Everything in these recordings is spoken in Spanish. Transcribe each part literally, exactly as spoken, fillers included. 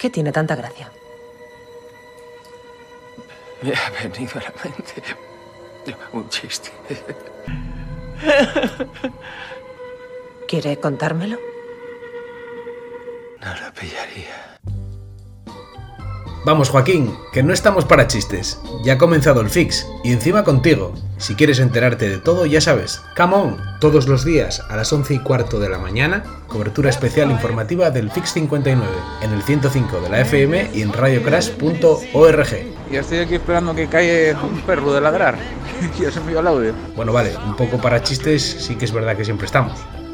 ¿Qué tiene tanta gracia? Me ha venido a la mente un chiste. ¿Quiere contármelo? No lo pillaría. Vamos, Joaquín, que no estamos para chistes. Ya ha comenzado el Fix, y encima contigo. Si quieres enterarte de todo, ya sabes. Come on, todos los días a las once y cuarto de la mañana, cobertura especial informativa del Fix cincuenta y nueve, en el ciento cinco de la F M y en radio crash punto org. Ya estoy aquí esperando que caiga un perro de ladrar. Ya se me dio el audio. Bueno, vale, un poco para chistes sí que es verdad que siempre estamos.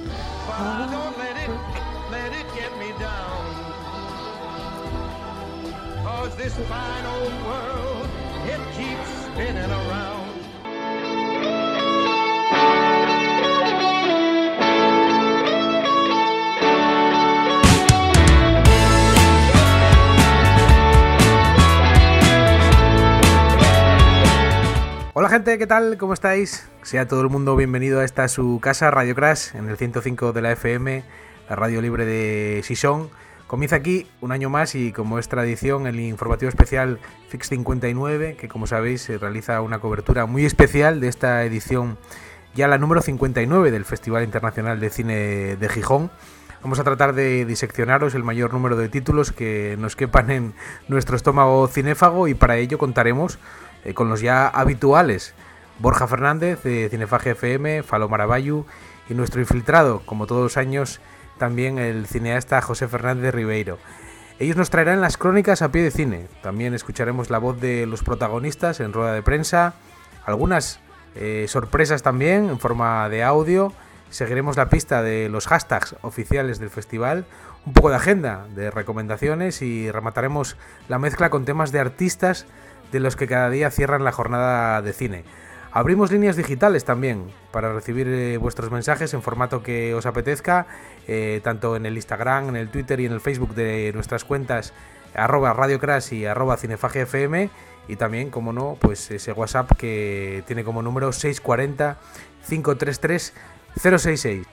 Hola gente, ¿qué tal? ¿Cómo estáis? Sea todo el mundo bienvenido a esta su casa, Radio Crash, en el ciento cinco de la F M, la radio libre de Sison. Comienza aquí un año más y, como es tradición, el informativo especial Fix cincuenta y nueve, que como sabéis se realiza una cobertura muy especial de esta edición, ya la número cincuenta y nueve del Festival Internacional de Cine de Gijón. Vamos a tratar de diseccionaros el mayor número de títulos que nos quepan en nuestro estómago cinéfago, y para ello contaremos eh, con los ya habituales Borja Fernández de Cinefagia F M, Falo Maravallu, y nuestro infiltrado, como todos los años, también el cineasta José Fernández Ribeiro. Ellos nos traerán las crónicas a pie de cine. También escucharemos la voz de los protagonistas en rueda de prensa, algunas eh, sorpresas también en forma de audio. Seguiremos la pista de los hashtags oficiales del festival, un poco de agenda, de recomendaciones, y remataremos la mezcla con temas de artistas de los que cada día cierran la jornada de cine. Abrimos líneas digitales también para recibir eh, vuestros mensajes en formato que os apetezca, eh, tanto en el Instagram, en el Twitter y en el Facebook de nuestras cuentas arroba Radio Crash y arroba Cinefagia F M, y también, como no, pues ese WhatsApp que tiene como número seis cuatro cero, cinco tres tres, cero seis seis.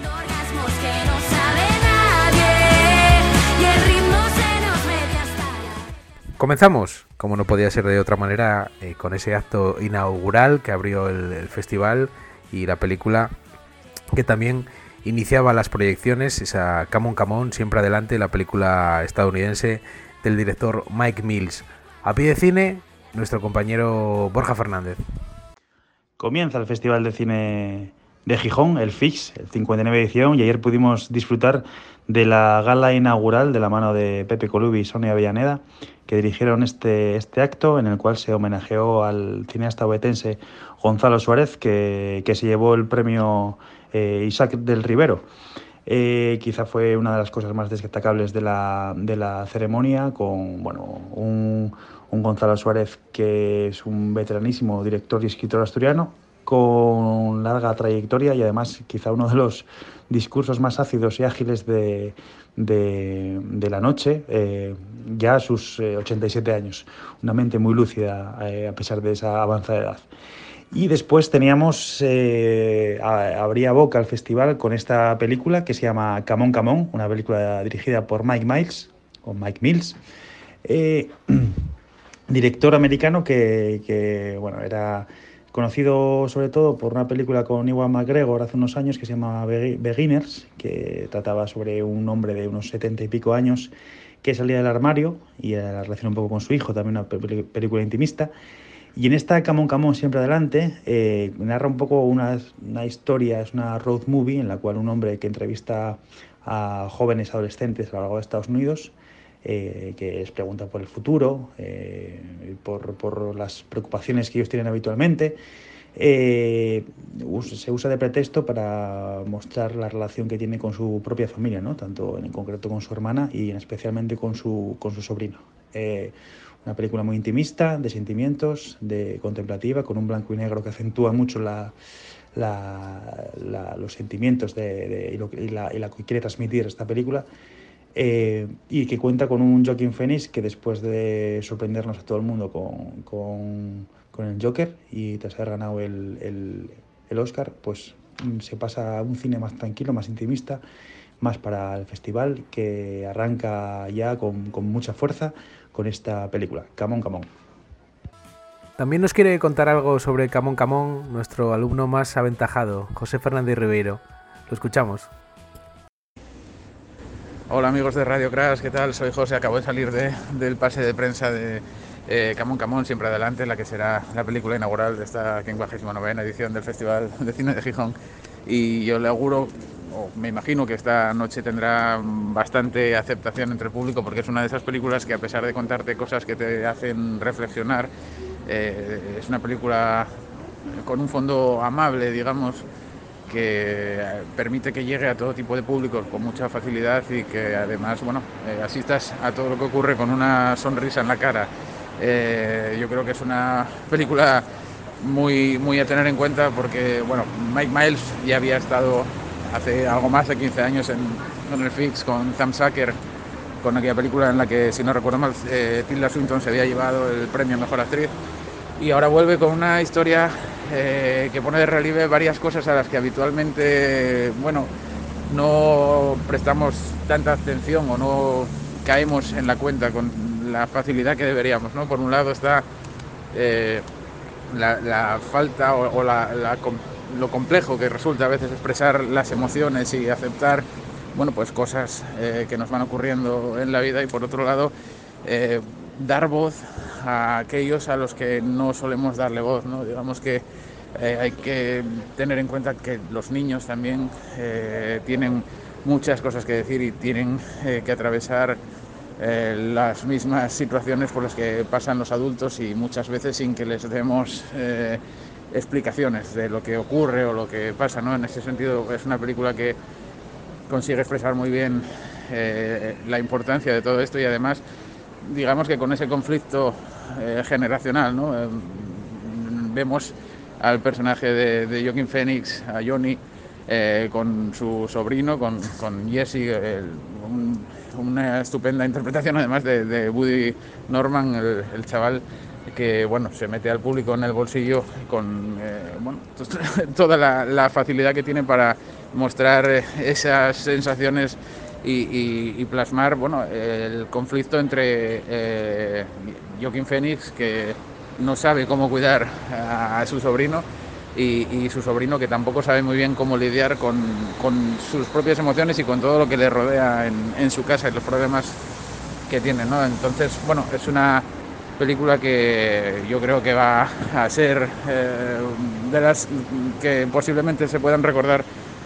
Comenzamos, como no podía ser de otra manera, eh, con ese acto inaugural que abrió el, el festival y la película que también iniciaba las proyecciones, esa Come on, Come on, siempre adelante, la película estadounidense del director Mike Mills. A pie de cine, nuestro compañero Borja Fernández. Comienza el Festival de Cine de Gijón, el Fix, el cincuenta y nueve edición, y ayer pudimos disfrutar de la gala inaugural de la mano de Pepe Colubi y Sonia Avellaneda, que dirigieron este, este acto en el cual se homenajeó al cineasta obetense Gonzalo Suárez, que, que se llevó el premio eh, Isaac del Rivero. Eh, quizá fue una de las cosas más destacables de la, de la ceremonia, con bueno, un, un Gonzalo Suárez que es un veteranísimo director y escritor asturiano, con larga trayectoria y además quizá uno de los discursos más ácidos y ágiles de, de, de la noche, eh, ya a sus eh, ochenta y siete años. Una mente muy lúcida eh, a pesar de esa avanzada edad. Y después teníamos, eh, a, abría boca al festival con esta película que se llama Come on, Come on, una película dirigida por Mike Mills, o Mike Mills, eh, director americano que, que bueno, era conocido sobre todo por una película con Ewan McGregor hace unos años que se llama Beginners, que trataba sobre un hombre de unos setenta y pico años que salía del armario, y la relación un poco con su hijo, también una pe- película intimista. Y en esta Come on, Come on, siempre adelante, eh, narra un poco una, una historia, es una road movie en la cual un hombre que entrevista a jóvenes adolescentes a lo largo de Estados Unidos, eh, que les pregunta por el futuro, eh, por, por las preocupaciones que ellos tienen habitualmente, eh, se usa de pretexto para mostrar la relación que tiene con su propia familia, ¿no? Tanto en concreto con su hermana y especialmente con su, con su sobrino. Eh, Una película muy intimista, de sentimientos, de contemplativa, con un blanco y negro que acentúa mucho la, la, la, los sentimientos de, de, y, lo, y, la, y la que quiere transmitir esta película, eh, y que cuenta con un Joaquin Phoenix que, después de sorprendernos a todo el mundo con, con, con el Joker y tras haber ganado el, el, el Oscar, pues se pasa a un cine más tranquilo, más intimista, más para el festival, que arranca ya con, con mucha fuerza con esta película, Camón, Camón. También nos quiere contar algo sobre Camón, Camón nuestro alumno más aventajado, José Fernández Ribeiro. Lo escuchamos. Hola amigos de Radio Crash, ¿qué tal? Soy José, acabo de salir de, del pase de prensa de eh, Camón Camón, siempre adelante, la que será la película inaugural de esta quincuagésima novena edición del Festival de Cine de Gijón. Y yo le auguro, o me imagino que esta noche tendrá bastante aceptación entre el público, porque es una de esas películas que, a pesar de contarte cosas que te hacen reflexionar, eh, es una película con un fondo amable, digamos, que permite que llegue a todo tipo de públicos con mucha facilidad y que además, bueno, eh, asistas a todo lo que ocurre con una sonrisa en la cara. Eh, yo creo que es una película muy, muy a tener en cuenta porque, bueno, Mike Miles ya había estado hace algo más de quince años en, en el Fix con Sam Sacker, con aquella película en la que, si no recuerdo mal, eh, Tilda Swinton se había llevado el premio a Mejor Actriz, y ahora vuelve con una historia Eh, que pone de relieve varias cosas a las que habitualmente, bueno, no prestamos tanta atención o no caemos en la cuenta con la facilidad que deberíamos, ¿no? Por un lado está eh, la, la falta o, o la, la, lo complejo que resulta a veces expresar las emociones y aceptar, bueno, pues cosas eh, que nos van ocurriendo en la vida, y por otro lado eh, dar voz a aquellos a los que no solemos darle voz, ¿no? Digamos que eh, hay que tener en cuenta que los niños también eh, tienen muchas cosas que decir y tienen eh, que atravesar eh, las mismas situaciones por las que pasan los adultos, y muchas veces sin que les demos eh, explicaciones de lo que ocurre o lo que pasa, ¿no? En ese sentido es una película que consigue expresar muy bien eh, la importancia de todo esto, y además, digamos que con ese conflicto eh, generacional, ¿no? Eh, vemos al personaje de, de Joaquin Phoenix, a Johnny, eh, con su sobrino, con, con Jesse, el, un, una estupenda interpretación además de, de Woody Norman, el, el chaval que, bueno, se mete al público en el bolsillo con eh, bueno, toda la, la facilidad que tiene para mostrar esas sensaciones y, y, y plasmar, bueno, el conflicto entre eh, Joaquin Phoenix, que no sabe cómo cuidar a, a su sobrino, y, y su sobrino, que tampoco sabe muy bien cómo lidiar con, con sus propias emociones y con todo lo que le rodea en, en su casa y los problemas que tiene, ¿no? Entonces, bueno, es una película que yo creo que va a ser eh, de las que posiblemente se puedan recordar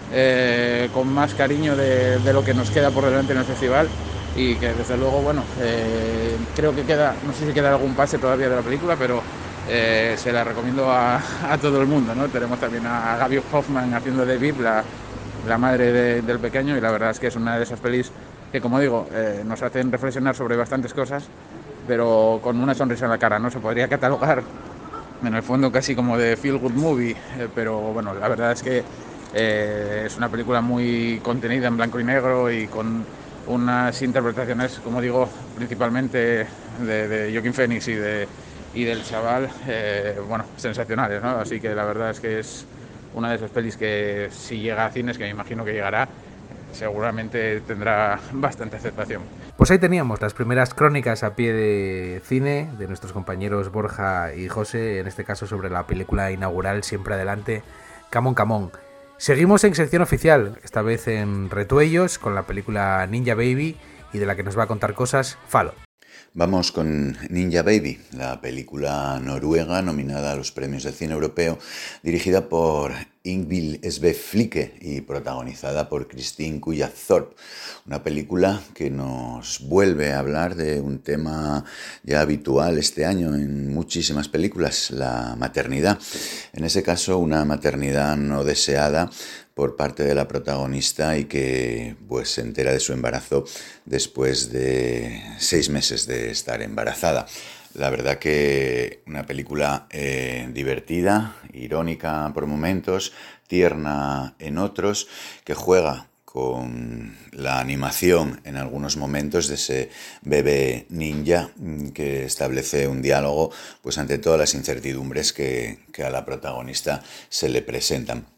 eh, con más cariño de, de lo que nos queda por delante en el festival, y que desde luego, bueno, eh, creo que queda, no sé si queda algún pase todavía de la película, pero eh, se la recomiendo a, a todo el mundo, ¿no? Tenemos también a Gaby Hoffman haciendo de Viv, la, la madre de, del pequeño, y la verdad es que es una de esas pelis que, como digo, eh, nos hacen reflexionar sobre bastantes cosas, pero con una sonrisa en la cara, ¿no? Se podría catalogar en el fondo casi como de feel good movie, eh, pero bueno, la verdad es que eh, es una película muy contenida en blanco y negro y con unas interpretaciones, como digo, principalmente de, de Joaquin Phoenix y, de, y del chaval, eh, bueno, sensacionales, ¿no? Así que la verdad es que es una de esas pelis que, si llega a cines, que me imagino que llegará, seguramente tendrá bastante aceptación. Pues ahí teníamos las primeras crónicas a pie de cine de nuestros compañeros Borja y José, en este caso sobre la película inaugural Siempre Adelante, Camón Camón. Seguimos en sección oficial, esta vez en Retuellos, con la película Ninja Baby, y de la que nos va a contar cosas Falo. Vamos con Ninja Baby, la película noruega nominada a los premios del cine europeo, dirigida por Ingvild Sve Flicke y protagonizada por Kristin Kujat-Thorp. Una película que nos vuelve a hablar de un tema ya habitual este año en muchísimas películas, la maternidad. En ese caso, una maternidad no deseada por parte de la protagonista, y que pues se entera de su embarazo después de seis meses de estar embarazada. La verdad que una película eh, divertida, irónica por momentos, tierna en otros, que juega con la animación en algunos momentos de ese bebé ninja que establece un diálogo pues ante todas las incertidumbres que, que a la protagonista se le presentan.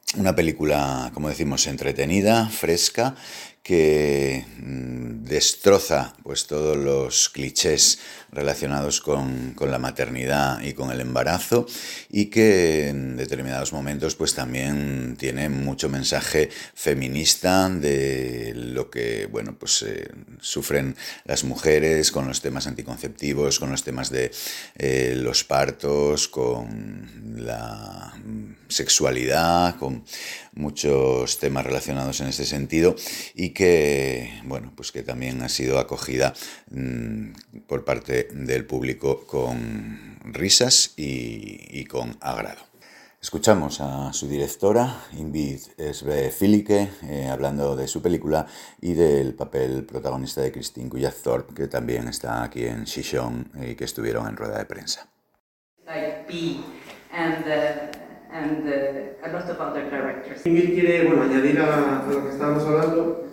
una película, como decimos, entretenida, fresca, que mm, destroza pues todos los clichés relacionados con, con la maternidad y con el embarazo, y que en determinados momentos pues también tiene mucho mensaje feminista de lo que bueno pues eh, sufren las mujeres con los temas anticonceptivos, con los temas de eh, los partos, con la sexualidad, con muchos temas relacionados en este sentido, y que bueno pues que también ha sido acogida mmm, por parte del público con risas y, y con agrado. Escuchamos a su directora, Ingrid S. Filicke, eh, hablando de su película y del papel protagonista de Christine Couillat-Thorpe, que también está aquí en Xixón y que estuvieron en rueda de prensa. And, uh, and uh, a lot of other directors. Ingrid quiere bueno, añadir a, a lo que estábamos hablando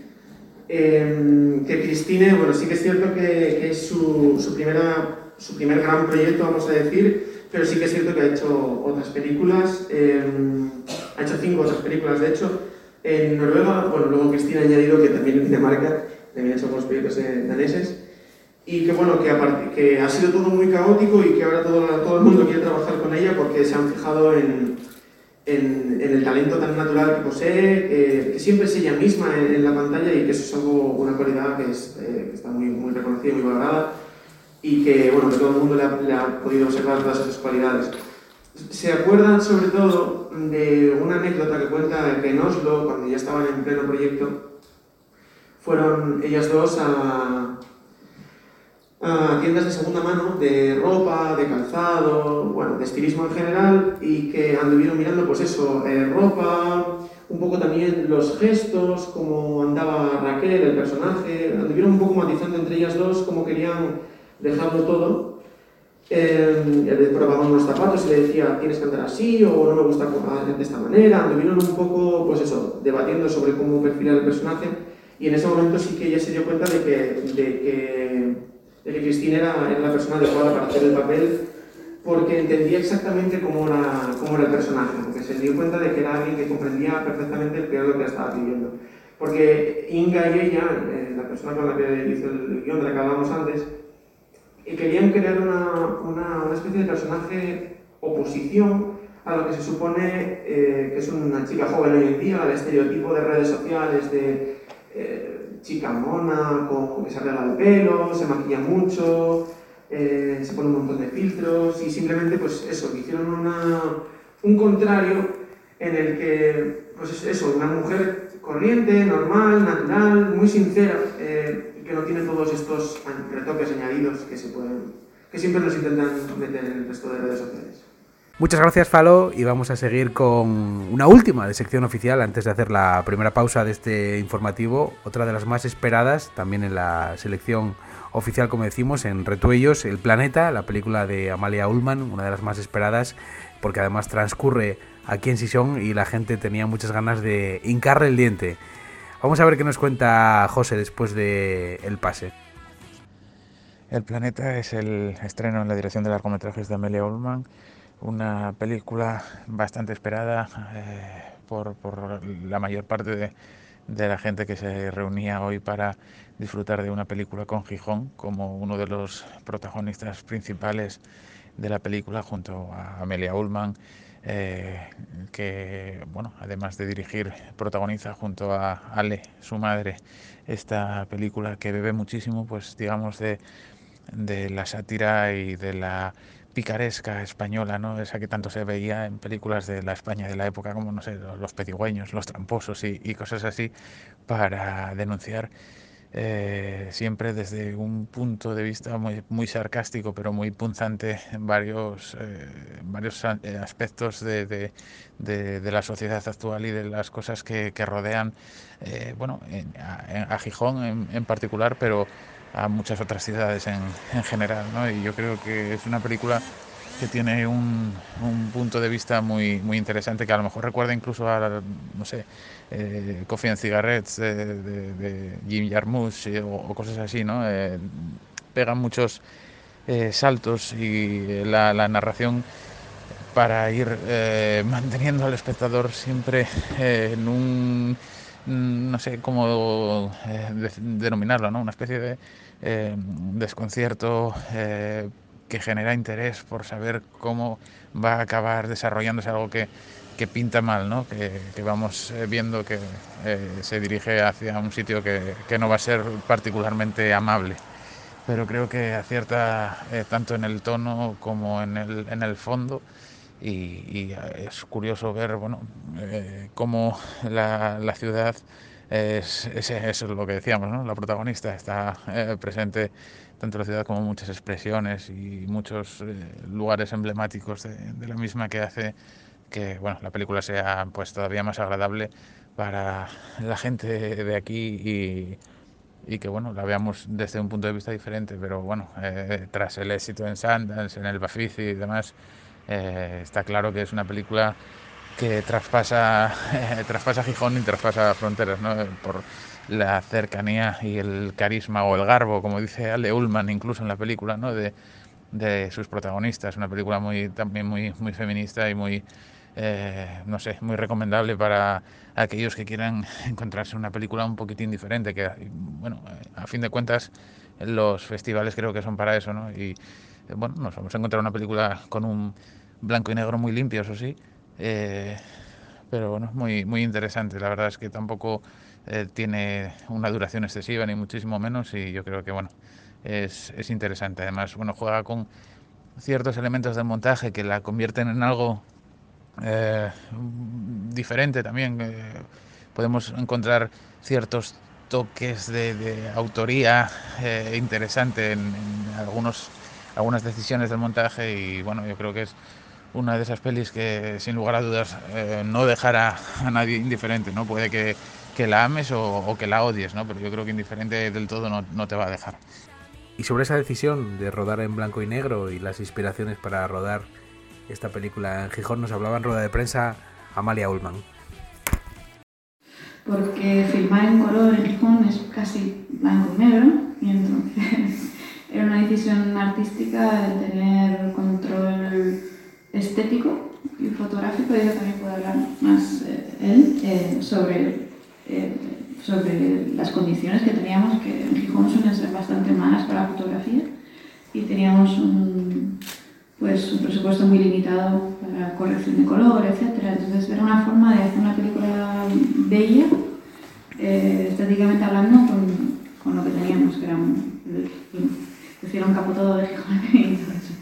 eh, que Christine, bueno, sí que es cierto que, que es su, su, primera, su primer gran proyecto, vamos a decir, pero sí que es cierto que ha hecho otras películas, eh, ha hecho cinco otras películas de hecho, en Noruega. Bueno, luego Christine ha añadido que también en Dinamarca, también ha hecho algunos proyectos eh, daneses, y que bueno, que, aparte, que ha sido todo muy caótico y que ahora todo, todo el mundo quiere trabajar con ella porque se han fijado en, en, en el talento tan natural que posee, eh, que siempre es ella misma en, en la pantalla, y que eso es algo, una cualidad que, es, eh, que está muy, muy reconocida y muy valorada, y que, bueno, que todo el mundo le ha, le ha podido observar todas esas cualidades. Se acuerdan sobre todo de una anécdota que cuenta que en Oslo, cuando ya estaban en pleno proyecto, fueron ellas dos a... a tiendas de segunda mano, de ropa, de calzado, bueno, de estilismo en general, y que anduvieron mirando, pues eso, eh, ropa, un poco también los gestos, cómo andaba Raquel, el personaje, anduvieron un poco matizando entre ellas dos cómo querían dejarlo todo. Eh, probaban unos zapatos y le decía, tienes que andar así, o no me gusta de esta manera, anduvieron un poco, pues eso, debatiendo sobre cómo perfilar el personaje, y en ese momento sí que ella se dio cuenta de que, de que de que Christine era, era la persona adecuada para hacer el papel, porque entendía exactamente cómo era, cómo era el personaje, porque se dio cuenta de que era alguien que comprendía perfectamente qué era lo que estaba viviendo. Porque Inga y ella, eh, la persona con la que hizo el guión de la que hablábamos antes, eh, querían crear una, una, una especie de personaje oposición a lo que se supone eh, que es una chica joven hoy en día, el estereotipo de redes sociales de... Eh, chica mona, con, que se arregla el pelo, se maquilla mucho, eh, se pone un montón de filtros, y simplemente pues eso, hicieron una, un contrario en el que, pues eso, una mujer corriente, normal, natural, muy sincera, eh, que no tiene todos estos retoques añadidos que se pueden, que siempre nos intentan meter en el resto de redes sociales. Muchas gracias, Falo, y vamos a seguir con una última de sección oficial antes de hacer la primera pausa de este informativo, otra de las más esperadas también en la selección oficial, como decimos, en Retuellos, El Planeta, la película de Amalia Ullman, una de las más esperadas porque además transcurre aquí en Xixón y la gente tenía muchas ganas de hincarle el diente. Vamos a ver qué nos cuenta José después de El Pase. El Planeta es el estreno en la dirección de largometrajes de Amelia Ullman, una película bastante esperada eh, por, por la mayor parte de, de la gente que se reunía hoy para disfrutar de una película con Gijón como uno de los protagonistas principales de la película, junto a Amelia Ullman, eh, que, bueno, además de dirigir, protagoniza junto a Ale, su madre, esta película que bebe muchísimo, pues digamos, de, de la sátira y de la picaresca española, ¿no? Esa que tanto se veía en películas de la España de la época, como, no sé, Los Pedigüeños, Los Tramposos y, y cosas así, para denunciar eh, siempre desde un punto de vista muy, muy sarcástico, pero muy punzante, varios, eh, varios aspectos de, de, de, de la sociedad actual y de las cosas que, que rodean, eh, bueno, en, a, a Gijón en, en particular, pero a muchas otras ciudades en, en general, ¿no? Y yo creo que es una película que tiene un, un punto de vista muy, muy interesante, que a lo mejor recuerda incluso a, no sé, eh, Coffee and Cigarettes de, de, de Jim Jarmusch o, o cosas así, ¿no? Eh, pegan muchos eh, saltos y la, la narración para ir eh, manteniendo al espectador siempre eh, en un, no sé cómo eh, de, denominarlo, ¿no? Una especie de eh, desconcierto eh, que genera interés por saber cómo va a acabar desarrollándose algo que, que pinta mal, ¿no? que, que vamos eh, viendo que eh, se dirige hacia un sitio que, que no va a ser particularmente amable. Pero creo que acierta eh, tanto en el tono como en el, en el fondo, y, y es curioso ver bueno, eh, cómo la, la ciudad es, es, es lo que decíamos, ¿no? La protagonista está eh, presente tanto en la ciudad como muchas expresiones y muchos eh, lugares emblemáticos de, de la misma, que hace que bueno, la película sea pues todavía más agradable para la gente de aquí y y que bueno, la veamos desde un punto de vista diferente, pero bueno, eh, tras el éxito en Sundance, en el Bafisi y demás, eh, está claro que es una película que traspasa, eh, traspasa Gijón y traspasa fronteras, ¿no? Por la cercanía y el carisma o el garbo, como dice Ale Ullman incluso en la película, ¿no? de, de sus protagonistas. Una película muy, también muy, muy feminista y muy, eh, no sé, muy recomendable para aquellos que quieran encontrarse una película un poquitín diferente, que bueno, a fin de cuentas los festivales creo que son para eso, ¿no? Y bueno, nos vamos a encontrar una película con un blanco y negro muy limpio, eso sí, eh, pero bueno, muy, muy interesante. La verdad es que tampoco eh, tiene una duración excesiva, ni muchísimo menos, y yo creo que bueno, es, es interesante. Además, bueno, juega con ciertos elementos del montaje que la convierten en algo Eh, diferente también. Eh, podemos encontrar ciertos toques de, de autoría eh, interesante en, en algunos, algunas decisiones del montaje, y bueno, yo creo que es una de esas pelis que sin lugar a dudas eh, no dejará a nadie indiferente, ¿no? Puede que, que la ames o, o que la odies, ¿no? Pero yo creo que indiferente del todo no, no te va a dejar. Y sobre esa decisión de rodar en blanco y negro y las inspiraciones para rodar esta película en Gijón, nos hablaba en rueda de prensa Amalia Ullman. Porque filmar en color en Gijón es casi blanco y negro, y entonces era una decisión artística el tener control estético y fotográfico, y ella también puede hablar más eh, él eh, sobre, eh, sobre las condiciones que teníamos, que en Gijón suelen ser bastante malas para la fotografía, y teníamos un pues un presupuesto muy limitado para corrección de color, etcétera. Entonces era una forma de hacer una película bella, eh, estéticamente hablando, con, con lo que teníamos, que era un, decir, un capotado de Gijón y todo eso.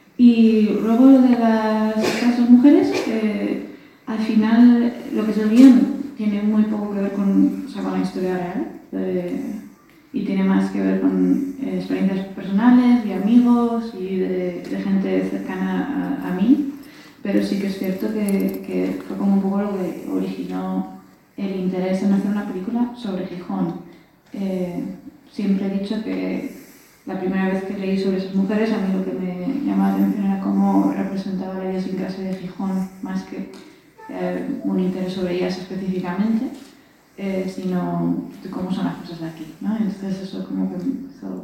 Y luego lo de las, las mujeres, eh, al final lo que es el guión tiene muy poco que ver con, o sea, con la historia real, eh, y tiene más que ver con eh, experiencias personales y amigos y de, de gente cercana a, a mí, pero sí que es cierto que, que fue como un poco lo que originó el interés en hacer una película sobre Gijón. Eh, siempre he dicho que la primera vez que leí sobre esas mujeres, a mí lo que me llamaba la atención era cómo representaba la idiosincrasia de Gijón, más que eh, un interés sobre ellas específicamente. Eh, sino de cómo son las cosas de aquí, ¿no? Entonces eso como que empezó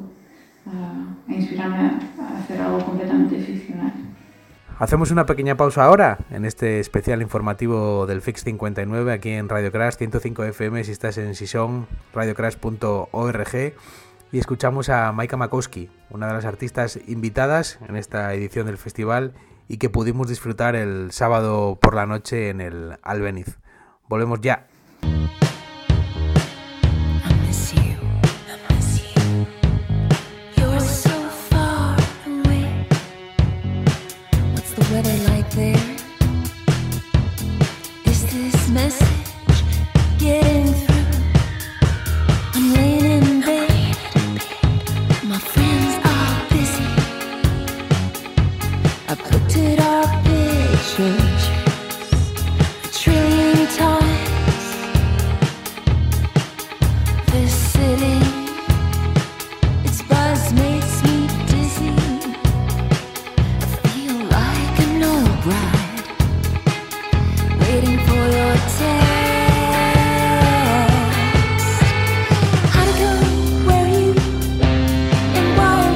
a, a inspirarme a, a hacer algo completamente ficcional. Hacemos una pequeña pausa ahora en este especial informativo del Fix cincuenta y nueve aquí en Radio Crash ciento cinco F M si estás en Sison, radio crash punto org, y escuchamos a Maika Makowski, una de las artistas invitadas en esta edición del festival y que pudimos disfrutar el sábado por la noche en el Albéniz. Volvemos ya. Where you and why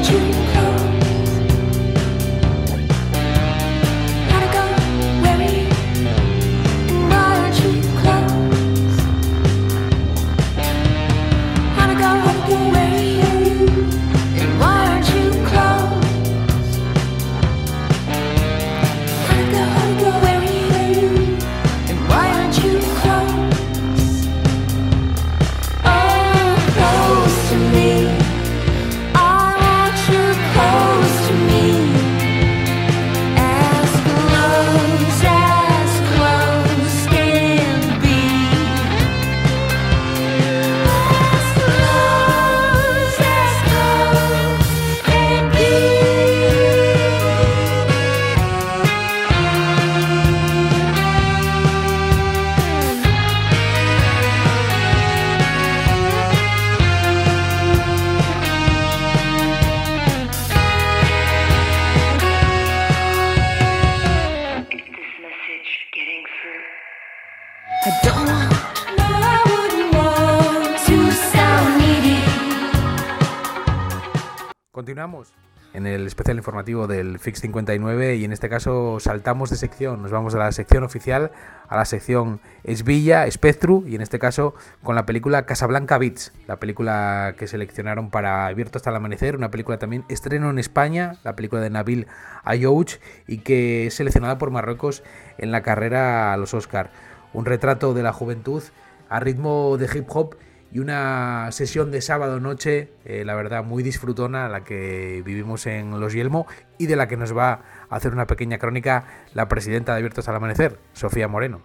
Continuamos en el especial informativo del F I X cincuenta y nueve y en este caso saltamos de sección, nos vamos de la sección oficial a la sección Esvilla, Spectru, y en este caso con la película Casablanca Beats, la película que seleccionaron para Abierto hasta el amanecer, una película también estreno en España, la película de Nabil Ayouch, y que es seleccionada por Marruecos en la carrera a los Oscar. Un retrato de la juventud a ritmo de hip hop y una sesión de sábado noche, eh, la verdad, muy disfrutona, la que vivimos en Los Yelmo y de la que nos va a hacer una pequeña crónica la presidenta de Abiertos al Amanecer, Sofía Moreno.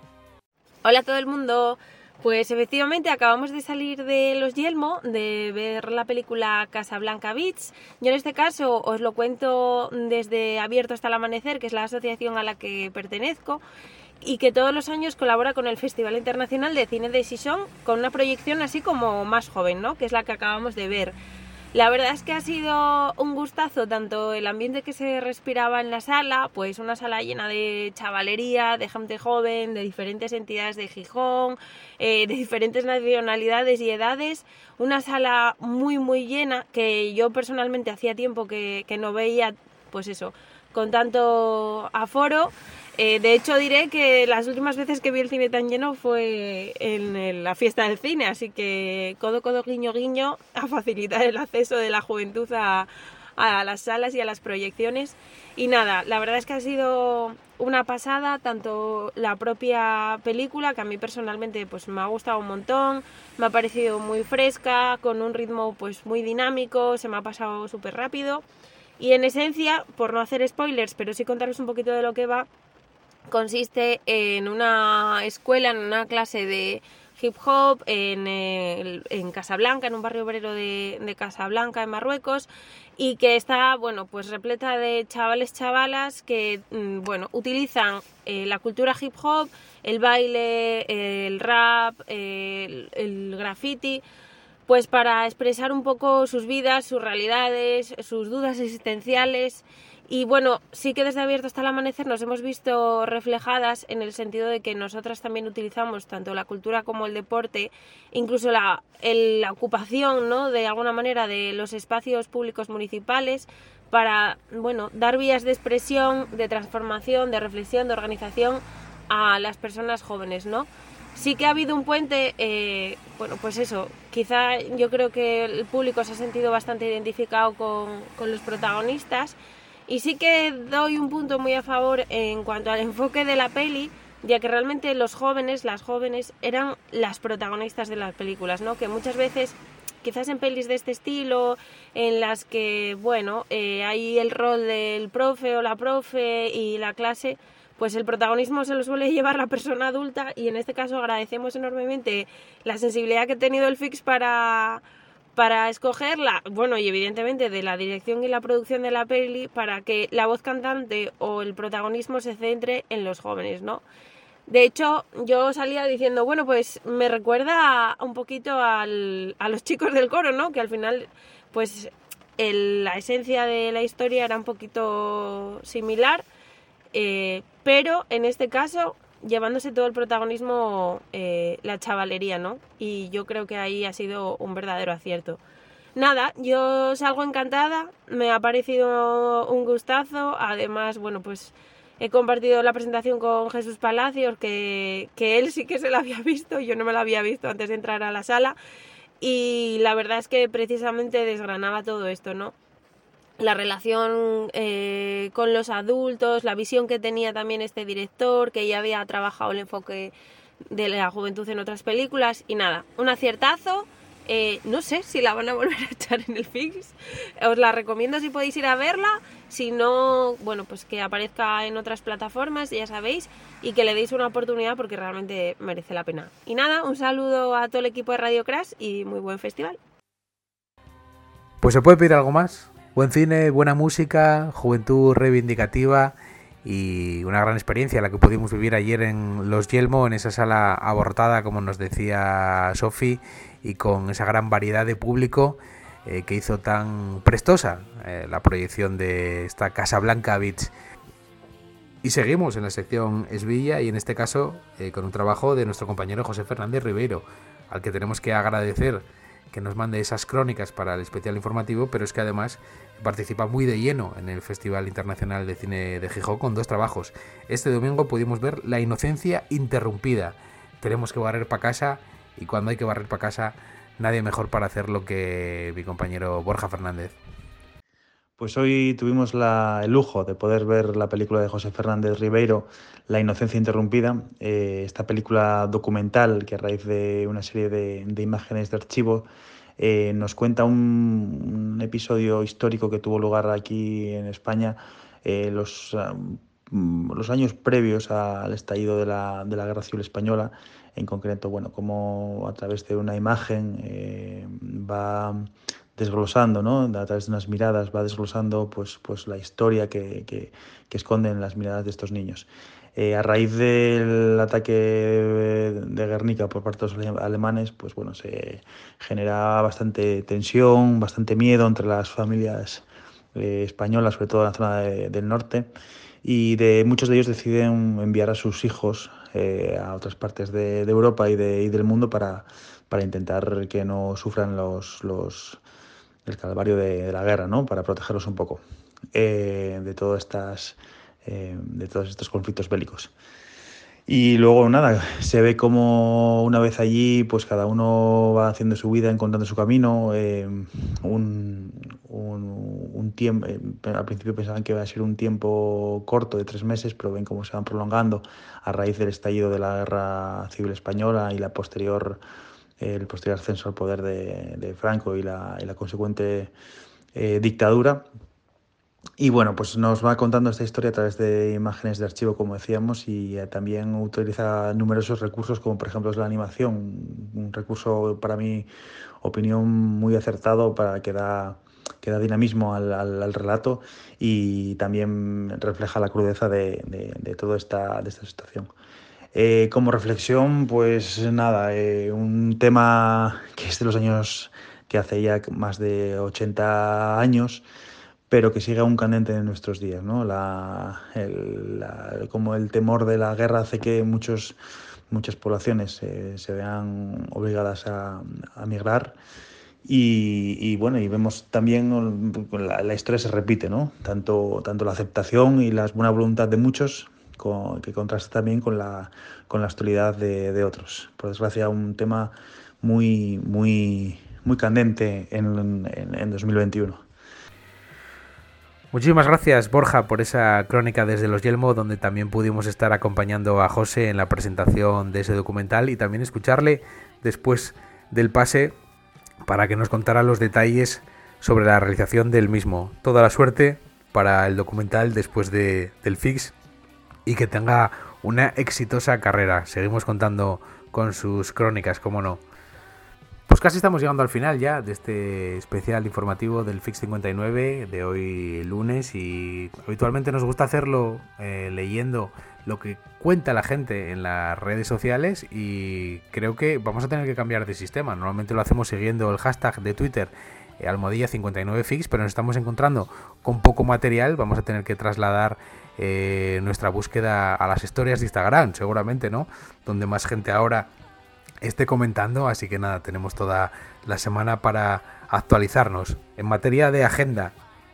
Hola a todo el mundo. Pues efectivamente acabamos de salir de Los Yelmo, de ver la película Casablanca Beats. Yo en este caso os lo cuento desde Abierto hasta el Amanecer, que es la asociación a la que pertenezco, y que todos los años colabora con el Festival Internacional de Cine de Gijón con una proyección así como más joven, ¿no? Que es la que acabamos de ver. La verdad es que ha sido un gustazo tanto el ambiente que se respiraba en la sala, pues una sala llena de chavalería, de gente joven, de diferentes entidades de Gijón, eh, de diferentes nacionalidades y edades, una sala muy muy llena que yo personalmente hacía tiempo que, que no veía, pues eso, con tanto aforo. Eh, de hecho diré que las últimas veces que vi el cine tan lleno fue en el, la fiesta del cine, así que codo codo guiño guiño a facilitar el acceso de la juventud a, a las salas y a las proyecciones. Y nada, la verdad es que ha sido una pasada, tanto la propia película, que a mí personalmente pues me ha gustado un montón, me ha parecido muy fresca, con un ritmo pues muy dinámico, se me ha pasado súper rápido. Y en esencia, por no hacer spoilers, pero sí contaros un poquito de lo que va, consiste en una escuela, en una clase de hip hop en, el, en Casablanca, en un barrio obrero de, de Casablanca, en Marruecos, y que está, bueno, pues repleta de chavales, chavalas que, bueno, utilizan eh, la cultura hip hop, el baile, el rap, el, el graffiti, pues para expresar un poco sus vidas, sus realidades, sus dudas existenciales. Y bueno, sí que desde Abierto hasta el Amanecer nos hemos visto reflejadas en el sentido de que nosotras también utilizamos tanto la cultura como el deporte, incluso la, el, la ocupación, ¿no?, de alguna manera de los espacios públicos municipales para, bueno, dar vías de expresión, de transformación, de reflexión, de organización a las personas jóvenes, ¿no? Sí que ha habido un puente, eh, bueno, pues eso, quizá yo creo que el público se ha sentido bastante identificado con, con los protagonistas. Y sí que doy un punto muy a favor en cuanto al enfoque de la peli, ya que realmente los jóvenes, las jóvenes, eran las protagonistas de las películas, ¿no? Que muchas veces, quizás en pelis de este estilo, en las que, bueno, eh, hay el rol del profe o la profe y la clase, pues el protagonismo se lo suele llevar la persona adulta, y en este caso agradecemos enormemente la sensibilidad que ha tenido el F I X para... para escogerla, bueno, y evidentemente de la dirección y la producción de la peli, para que la voz cantante o el protagonismo se centre en los jóvenes, ¿no? De hecho, yo salía diciendo, bueno, pues me recuerda un poquito al, a los chicos del coro, ¿no? Que al final, pues el, la esencia de la historia era un poquito similar, eh, pero en este caso llevándose todo el protagonismo eh, la chavalería, ¿no? Y yo creo que ahí ha sido un verdadero acierto. Nada, yo salgo encantada, me ha parecido un gustazo, además, bueno, pues he compartido la presentación con Jesús Palacios, que, que él sí que se la había visto, yo no me la había visto antes de entrar a la sala, y la verdad es que precisamente desgranaba todo esto, ¿no? La relación eh, con los adultos, la visión que tenía también este director, que ya había trabajado el enfoque de la juventud en otras películas, y nada, un aciertazo. Eh, no sé si la van a volver a echar en el F I X, os la recomiendo si podéis ir a verla, si no, bueno, pues que aparezca en otras plataformas, ya sabéis, y que le deis una oportunidad porque realmente merece la pena. Y nada, un saludo a todo el equipo de Radio Crash y muy buen festival. Pues se puede pedir algo más. Buen cine, buena música, juventud reivindicativa y una gran experiencia la que pudimos vivir ayer en Los Yelmo, en esa sala abarrotada, como nos decía Sofi, y con esa gran variedad de público eh, que hizo tan prestosa eh, la proyección de esta Casablanca Beats. Y seguimos en la sección Esvilla, y en este caso eh, con un trabajo de nuestro compañero José Fernández Ribeiro, al que tenemos que agradecer que nos mande esas crónicas para el especial informativo, pero es que además participa muy de lleno en el Festival Internacional de Cine de Gijón con dos trabajos. Este domingo pudimos ver La inocencia interrumpida. Tenemos que barrer para casa, y cuando hay que barrer para casa, nadie mejor para hacerlo que mi compañero Borja Fernández. Pues hoy tuvimos la, el lujo de poder ver la película de José Fernández Ribeiro, La inocencia interrumpida, eh, esta película documental que a raíz de una serie de, de imágenes de archivo eh, nos cuenta un, un episodio histórico que tuvo lugar aquí en España eh, los, um, los años previos al estallido de la, de la Guerra Civil Española. En concreto, bueno, como a través de una imagen eh, va desglosando, ¿no? A través de unas miradas va desglosando pues, pues la historia que, que, que esconden las miradas de estos niños. Eh, a raíz del ataque de Guernica por parte de los alemanes, pues bueno, se genera bastante tensión, bastante miedo entre las familias eh, españolas, sobre todo en la zona de, del norte, y de muchos de ellos deciden enviar a sus hijos eh, a otras partes de, de Europa y, de, y del mundo para, para intentar que no sufran los, los el calvario de, de la guerra, ¿no? Para protegerlos un poco eh, de todas estas eh, de todos estos conflictos bélicos. Y luego nada, se ve como una vez allí, pues cada uno va haciendo su vida, encontrando su camino. Eh, un, un, un tiempo, eh, al principio pensaban que iba a ser un tiempo corto de tres meses, pero ven cómo se van prolongando a raíz del estallido de la Guerra Civil Española y la posterior el posterior ascenso al poder de, de Franco y la, y la consecuente eh, dictadura. Y bueno, pues nos va contando esta historia a través de imágenes de archivo, como decíamos, y eh, también utiliza numerosos recursos, como por ejemplo es la animación, un recurso, para mi opinión, muy acertado, para que da, que da dinamismo al, al, al relato, y también refleja la crudeza de, de, de toda esta, de esta situación. Eh, como reflexión, pues nada, eh, un tema que es de los años, que hace ya más de ochenta años, pero que sigue aún candente en nuestros días, ¿no? La, el, la, como el temor de la guerra hace que muchos, muchas poblaciones eh, se vean obligadas a, a migrar. Y, y bueno, y vemos también la, la historia se repite, ¿no? Tanto, tanto la aceptación y la buena voluntad de muchos, Con, que contrasta también con la, con la hostilidad de, de otros. Por desgracia, un tema muy, muy, muy candente en, en, en dos mil veintiuno. Muchísimas gracias, Borja, por esa crónica desde Los Yelmo, donde también pudimos estar acompañando a José en la presentación de ese documental y también escucharle después del pase para que nos contara los detalles sobre la realización del mismo. Toda la suerte para el documental después de, del Fix, y que tenga una exitosa carrera. Seguimos contando con sus crónicas, cómo no. Pues casi estamos llegando al final ya de este especial informativo del Fix cincuenta y nueve de hoy lunes, y habitualmente nos gusta hacerlo eh, leyendo lo que cuenta la gente en las redes sociales, y creo que vamos a tener que cambiar de sistema. Normalmente lo hacemos siguiendo el hashtag de Twitter eh, almohadilla cincuenta y nueve Fix, pero nos estamos encontrando con poco material. Vamos a tener que trasladar Eh, nuestra búsqueda a las historias de Instagram, seguramente, ¿no? Donde más gente ahora esté comentando, así que nada, tenemos toda la semana para actualizarnos. En materia de agenda,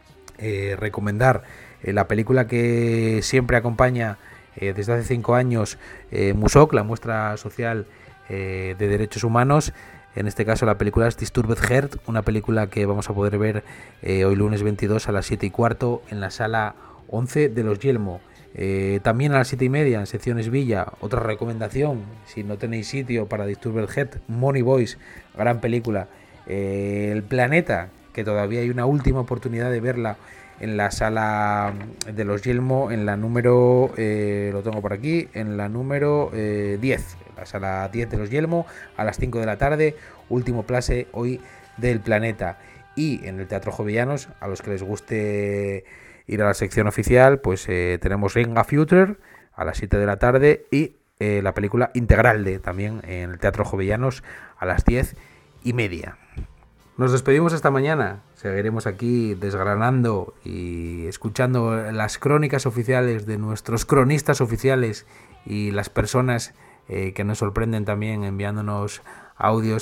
eh, recomendar eh, la película que siempre acompaña eh, desde hace cinco años eh, MUSOC, la muestra social eh, de derechos humanos. En este caso la película es Disturbed Heart, una película que vamos a poder ver eh, hoy lunes veintidós a las siete y cuarto en la sala once de Los Yelmo. Eh, también a las siete y media en secciones Villa, otra recomendación, si no tenéis sitio para Disturbed Heart, Money Boys, gran película. Eh, El Planeta, que todavía hay una última oportunidad de verla en la sala de Los Yelmo, en la número, eh, lo tengo por aquí, en la número eh, diez, la sala diez de Los Yelmo, a las cinco de la tarde, último place hoy del Planeta. Y en el Teatro Jovellanos, a los que les guste ir a la sección oficial, pues eh, tenemos Ring of Future a las siete de la tarde y eh, la película Integralde también en el Teatro Jovellanos a las diez y media. Nos despedimos esta mañana, seguiremos aquí desgranando y escuchando las crónicas oficiales de nuestros cronistas oficiales y las personas eh, que nos sorprenden también enviándonos audios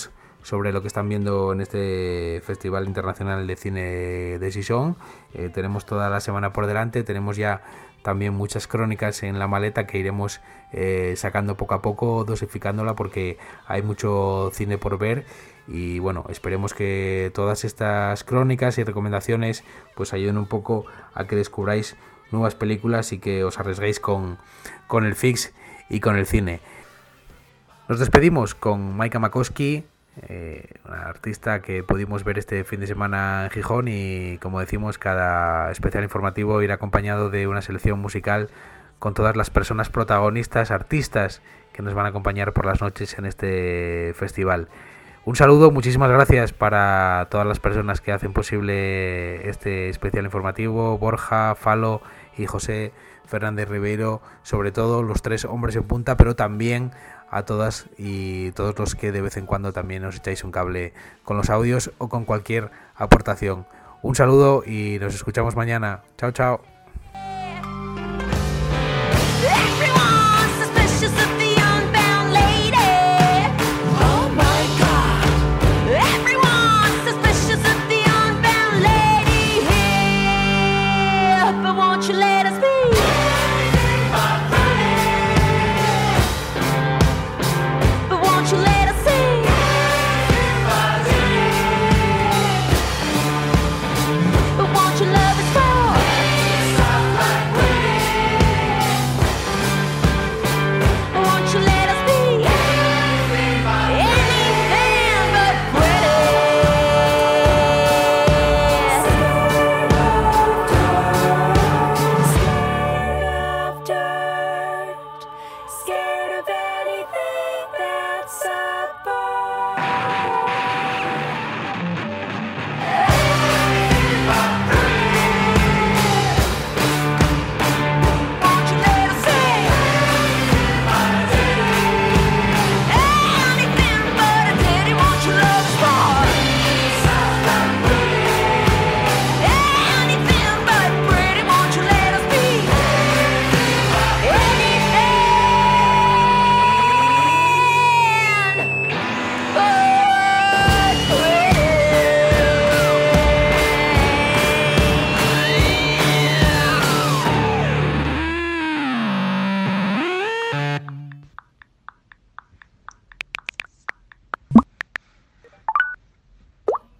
sobre lo que están viendo en este Festival Internacional de Cine de Gijón. Eh, tenemos toda la semana por delante, tenemos ya también muchas crónicas en la maleta que iremos eh, sacando poco a poco, dosificándola, porque hay mucho cine por ver. Y bueno, esperemos que todas estas crónicas y recomendaciones pues ayuden un poco a que descubráis nuevas películas y que os arriesguéis con, con el Fix y con el cine. Nos despedimos con Maika Makowski, eh, una artista que pudimos ver este fin de semana en Gijón, y como decimos, cada especial informativo irá acompañado de una selección musical con todas las personas protagonistas, artistas que nos van a acompañar por las noches en este festival. Un saludo, muchísimas gracias para todas las personas que hacen posible este especial informativo: Borja, Falo y José Fernández Ribeiro, sobre todo los tres hombres en punta, pero también a todas y todos los que de vez en cuando también os echáis un cable con los audios o con cualquier aportación. Un saludo y nos escuchamos mañana. Chao, chao.